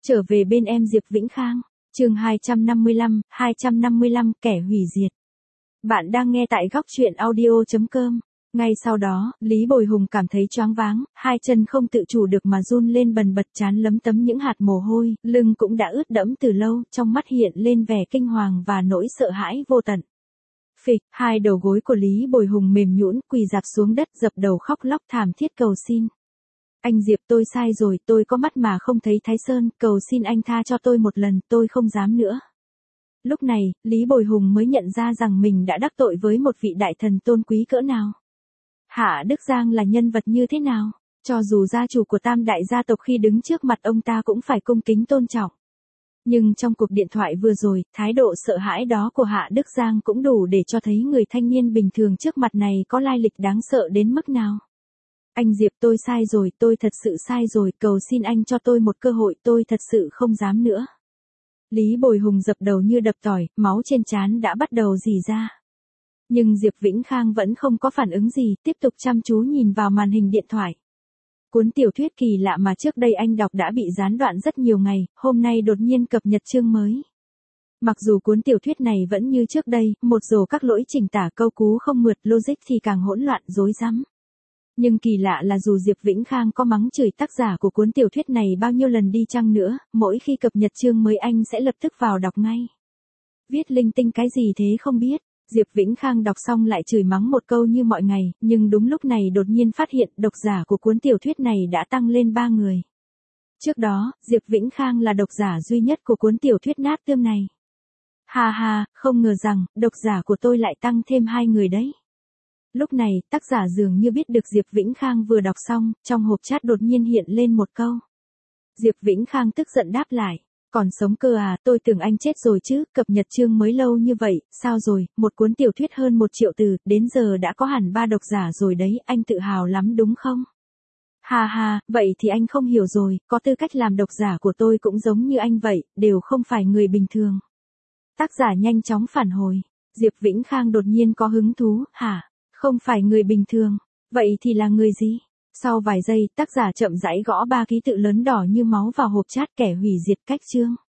Trở về bên em Diệp Vĩnh Khang, chương 255, kẻ hủy diệt. Bạn đang nghe tại góc truyện audio.com. Ngay sau đó, Lý Bồi Hùng cảm thấy choáng váng, hai chân không tự chủ được mà run lên bần bật, trán lấm tấm những hạt mồ hôi, lưng cũng đã ướt đẫm từ lâu, trong mắt hiện lên vẻ kinh hoàng và nỗi sợ hãi vô tận. Phịch, hai đầu gối của Lý Bồi Hùng mềm nhũn, quỳ rạp xuống đất, dập đầu khóc lóc thảm thiết cầu xin. Anh Diệp, tôi sai rồi, tôi có mắt mà không thấy Thái Sơn, cầu xin anh tha cho tôi một lần, tôi không dám nữa. Lúc này, Lý Bồi Hùng mới nhận ra rằng mình đã đắc tội với một vị đại thần tôn quý cỡ nào. Hạ Đức Giang là nhân vật như thế nào? Cho dù gia chủ của tam đại gia tộc khi đứng trước mặt ông ta cũng phải cung kính tôn trọng. Nhưng trong cuộc điện thoại vừa rồi, thái độ sợ hãi đó của Hạ Đức Giang cũng đủ để cho thấy người thanh niên bình thường trước mặt này có lai lịch đáng sợ đến mức nào. Anh Diệp, tôi sai rồi, tôi thật sự sai rồi, cầu xin anh cho tôi một cơ hội, tôi thật sự không dám nữa. Lý Bồi Hùng dập đầu như đập tỏi, máu trên trán đã bắt đầu rỉ ra. Nhưng Diệp Vĩnh Khang vẫn không có phản ứng gì, tiếp tục chăm chú nhìn vào màn hình điện thoại. Cuốn tiểu thuyết kỳ lạ mà trước đây anh đọc đã bị gián đoạn rất nhiều ngày, hôm nay đột nhiên cập nhật chương mới. Mặc dù cuốn tiểu thuyết này vẫn như trước đây, một rổ các lỗi chỉnh tả câu cú không mượt, logic thì càng hỗn loạn rối rắm. Nhưng kỳ lạ là dù Diệp Vĩnh Khang có mắng chửi tác giả của cuốn tiểu thuyết này bao nhiêu lần đi chăng nữa, mỗi khi cập nhật chương mới anh sẽ lập tức vào đọc ngay. Viết linh tinh cái gì thế không biết, Diệp Vĩnh Khang đọc xong lại chửi mắng một câu như mọi ngày, nhưng đúng lúc này đột nhiên phát hiện độc giả của cuốn tiểu thuyết này đã tăng lên 3 người. Trước đó, Diệp Vĩnh Khang là độc giả duy nhất của cuốn tiểu thuyết nát tươm này. Ha ha, không ngờ rằng, độc giả của tôi lại tăng thêm 2 người đấy. Lúc này, tác giả dường như biết được Diệp Vĩnh Khang vừa đọc xong, trong hộp chat đột nhiên hiện lên một câu. Diệp Vĩnh Khang tức giận đáp lại, còn sống cơ à, tôi tưởng anh chết rồi chứ, cập nhật chương mới lâu như vậy, sao rồi, một cuốn tiểu thuyết hơn 1 triệu từ, đến giờ đã có hẳn 3 độc giả rồi đấy, anh tự hào lắm đúng không? Ha ha, vậy thì anh không hiểu rồi, có tư cách làm độc giả của tôi cũng giống như anh vậy, đều không phải người bình thường. Tác giả nhanh chóng phản hồi, Diệp Vĩnh Khang đột nhiên có hứng thú, hả? Không phải người bình thường, vậy thì là người gì? Sau vài giây, tác giả chậm rãi gõ 3 ký tự lớn đỏ như máu vào hộp chat, kẻ hủy diệt cách chương.